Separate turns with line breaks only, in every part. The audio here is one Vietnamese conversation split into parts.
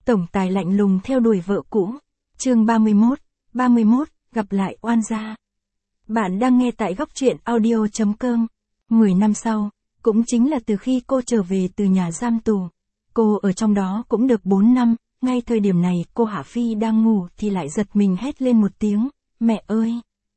Tổng tài lạnh lùng theo đuổi vợ cũ. Chương 31, gặp lại oan gia. Bạn đang nghe tại góc truyện audio.com. 10 năm sau, cũng chính là từ khi cô trở về từ nhà giam tù. Cô ở trong đó cũng được 4 năm, ngay thời điểm này cô Hạ Phi đang ngủ thì lại giật mình hét lên một tiếng, mẹ ơi!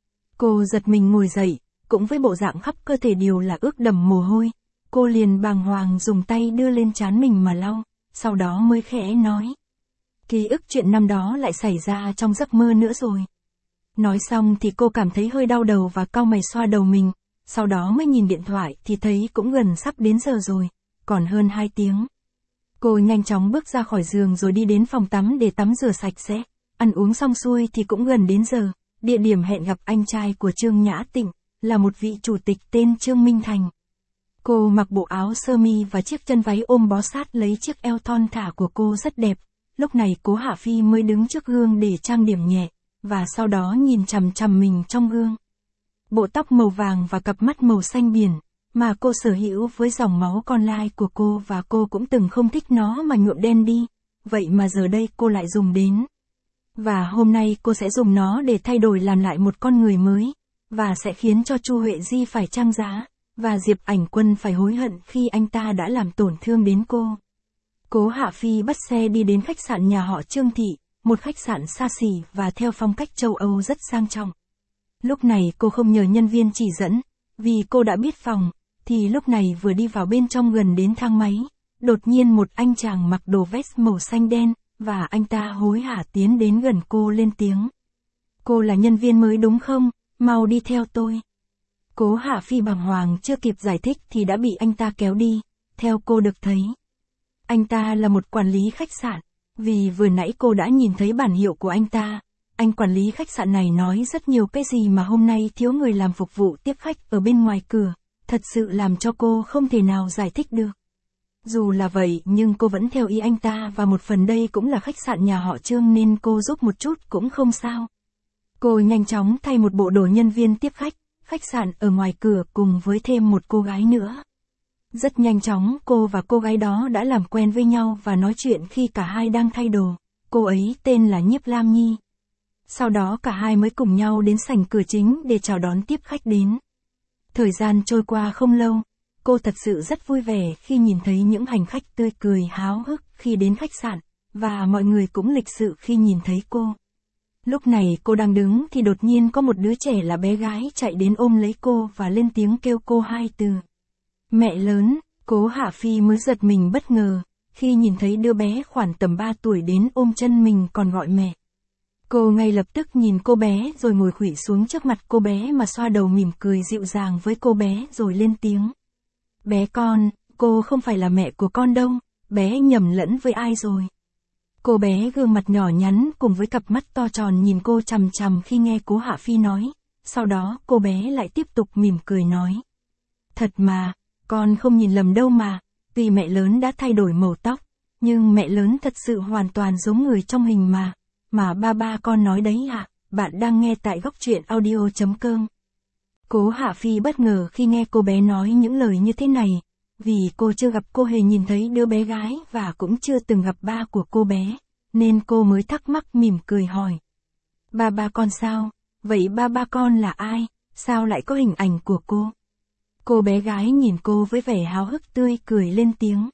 Cô giật mình ngồi dậy, cũng với bộ dạng khắp cơ thể đều là ướt đẫm mồ hôi. Cô liền bàng hoàng dùng tay đưa lên trán mình mà lau, sau đó mới khẽ nói. Ký ức chuyện năm đó lại xảy ra trong giấc mơ nữa rồi. Nói xong thì cô cảm thấy hơi đau đầu và cau mày xoa đầu mình, sau đó mới nhìn điện thoại thì thấy cũng gần sắp đến giờ rồi, còn hơn 2 tiếng. Cô nhanh chóng bước ra khỏi giường rồi đi đến phòng tắm để tắm rửa sạch sẽ, ăn uống xong xuôi thì cũng gần đến giờ, địa điểm hẹn gặp anh trai của Trương Nhã Tịnh, là một vị chủ tịch tên Trương Minh Thành. Cô mặc bộ áo sơ mi và chiếc chân váy ôm bó sát lấy chiếc eo thon thả của cô rất đẹp. Lúc này cố Hạ Phi mới đứng trước gương để trang điểm nhẹ, và sau đó nhìn chằm chằm mình trong gương. Bộ tóc màu vàng và cặp mắt màu xanh biển, mà cô sở hữu với dòng máu con lai của cô và cô cũng từng không thích nó mà nhuộm đen đi, vậy mà giờ đây cô lại dùng đến. Và hôm nay cô sẽ dùng nó để thay đổi làm lại một con người mới, và sẽ khiến cho Chu Huệ Di phải trang giá, và Diệp Ảnh Quân phải hối hận khi anh ta đã làm tổn thương đến cô. Cố Hạ Phi bắt xe đi đến khách sạn nhà họ Trương Thị, một khách sạn xa xỉ và theo phong cách châu Âu rất sang trọng. Lúc này cô không nhờ nhân viên chỉ dẫn, vì cô đã biết phòng, thì lúc này vừa đi vào bên trong gần đến thang máy, đột nhiên một anh chàng mặc đồ vest màu xanh đen, và anh ta hối hả tiến đến gần cô lên tiếng. Cô là nhân viên mới đúng không? Mau đi theo tôi. Cố Hạ Phi bàng hoàng chưa kịp giải thích thì đã bị anh ta kéo đi, theo cô được thấy. Anh ta là một quản lý khách sạn, vì vừa nãy cô đã nhìn thấy bản hiệu của anh ta. Anh quản lý khách sạn này nói rất nhiều cái gì mà hôm nay thiếu người làm phục vụ tiếp khách ở bên ngoài cửa, thật sự làm cho cô không thể nào giải thích được. Dù là vậy nhưng cô vẫn theo ý anh ta và một phần đây cũng là khách sạn nhà họ Trương nên cô giúp một chút cũng không sao. Cô nhanh chóng thay một bộ đồ nhân viên tiếp khách, khách sạn ở ngoài cửa cùng với thêm một cô gái nữa. Rất nhanh chóng cô và cô gái đó đã làm quen với nhau và nói chuyện khi cả hai đang thay đồ, cô ấy tên là Nhiếp Lam Nhi. Sau đó cả hai mới cùng nhau đến sảnh cửa chính để chào đón tiếp khách đến. Thời gian trôi qua không lâu, cô thật sự rất vui vẻ khi nhìn thấy những hành khách tươi cười háo hức khi đến khách sạn, và mọi người cũng lịch sự khi nhìn thấy cô. Lúc này cô đang đứng thì đột nhiên có một đứa trẻ là bé gái chạy đến ôm lấy cô và lên tiếng kêu cô 2 từ. Mẹ lớn. Cố Hạ Phi mới giật mình bất ngờ, khi nhìn thấy đứa bé khoảng tầm 3 tuổi đến ôm chân mình còn gọi mẹ. Cô ngay lập tức nhìn cô bé rồi ngồi khuỵu xuống trước mặt cô bé mà xoa đầu mỉm cười dịu dàng với cô bé rồi lên tiếng. Bé con, cô không phải là mẹ của con đâu, bé nhầm lẫn với ai rồi. Cô bé gương mặt nhỏ nhắn cùng với cặp mắt to tròn nhìn cô chằm chằm khi nghe cố Hạ Phi nói, sau đó cô bé lại tiếp tục mỉm cười nói. Thật mà, con không nhìn lầm đâu mà, tuy mẹ lớn đã thay đổi màu tóc, nhưng mẹ lớn thật sự hoàn toàn giống người trong hình mà ba con nói đấy ạ. Bạn đang nghe tại góc truyện audio.com. Cố Hạ Phi bất ngờ khi nghe cô bé nói những lời như thế này, vì cô chưa gặp cô hề nhìn thấy đứa bé gái và cũng chưa từng gặp ba của cô bé, nên cô mới thắc mắc mỉm cười hỏi. Ba con sao? Vậy ba con là ai? Sao lại có hình ảnh của cô? Cô bé gái nhìn cô với vẻ háo hức tươi cười lên tiếng.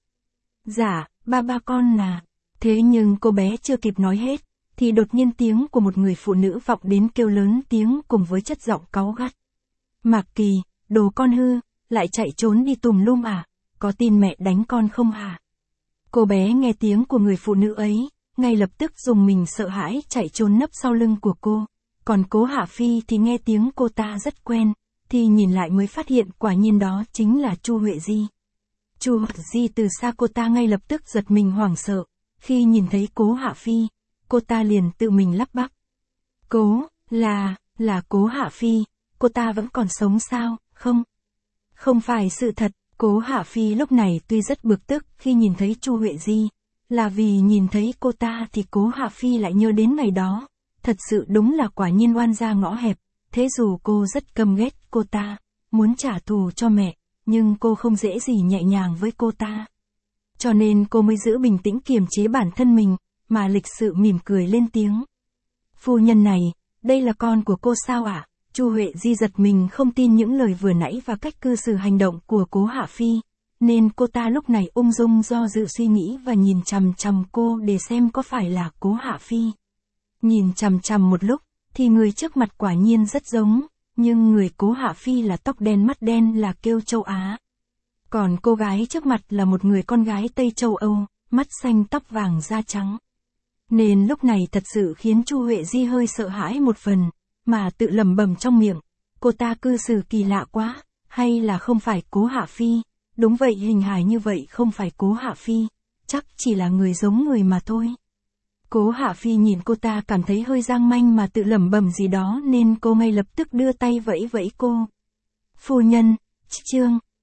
Dạ, ba con là... Thế nhưng cô bé chưa kịp nói hết, thì đột nhiên tiếng của một người phụ nữ vọng đến kêu lớn tiếng cùng với chất giọng cáu gắt. Mạc Kỳ, đồ con hư, lại chạy trốn đi tùm lum à? Có tin mẹ đánh con không hả? Cô bé nghe tiếng của người phụ nữ ấy, ngay lập tức dùng mình sợ hãi chạy trốn nấp sau lưng của cô. Còn cố Hạ Phi thì nghe tiếng cô ta rất quen, thì nhìn lại mới phát hiện quả nhiên đó chính là Chu Huệ Di. Chu Huệ Di từ xa cô ta ngay lập tức giật mình hoảng sợ, khi nhìn thấy cố Hạ Phi, cô ta liền tự mình lắp bắp. Là cố Hạ Phi, cô ta vẫn còn sống sao, không phải sự thật. Cố Hạ Phi lúc này tuy rất bực tức khi nhìn thấy Chu Huệ Di, là vì nhìn thấy cô ta thì cố Hạ Phi lại nhớ đến ngày đó, thật sự đúng là quả nhiên oan gia ngõ hẹp. Thế dù cô rất căm ghét cô ta, muốn trả thù cho mẹ, nhưng cô không dễ gì nhẹ nhàng với cô ta. Cho nên cô mới giữ bình tĩnh kiềm chế bản thân mình, mà lịch sự mỉm cười lên tiếng. Phu nhân này, đây là con của cô sao ạ? Chu Huệ Di giật mình không tin những lời vừa nãy và cách cư xử hành động của Cố Hạ Phi, nên cô ta lúc này ung dung do dự suy nghĩ và nhìn chằm chằm cô để xem có phải là Cố Hạ Phi. Nhìn chằm chằm một lúc, thì người trước mặt quả nhiên rất giống, nhưng người Cố Hạ Phi là tóc đen mắt đen là kêu châu Á. Còn cô gái trước mặt là một người con gái Tây châu Âu, mắt xanh tóc vàng da trắng. Nên lúc này thật sự khiến Chu Huệ Di hơi sợ hãi một phần, mà tự lẩm bẩm trong miệng, cô ta cư xử kỳ lạ quá, hay là không phải Cố Hạ Phi? Đúng vậy, hình hài như vậy không phải Cố Hạ Phi, chắc chỉ là người giống người mà thôi. Cố Hạ Phi nhìn cô ta cảm thấy hơi giang manh mà tự lẩm bẩm gì đó nên cô ngay lập tức đưa tay vẫy vẫy cô. Phu nhân,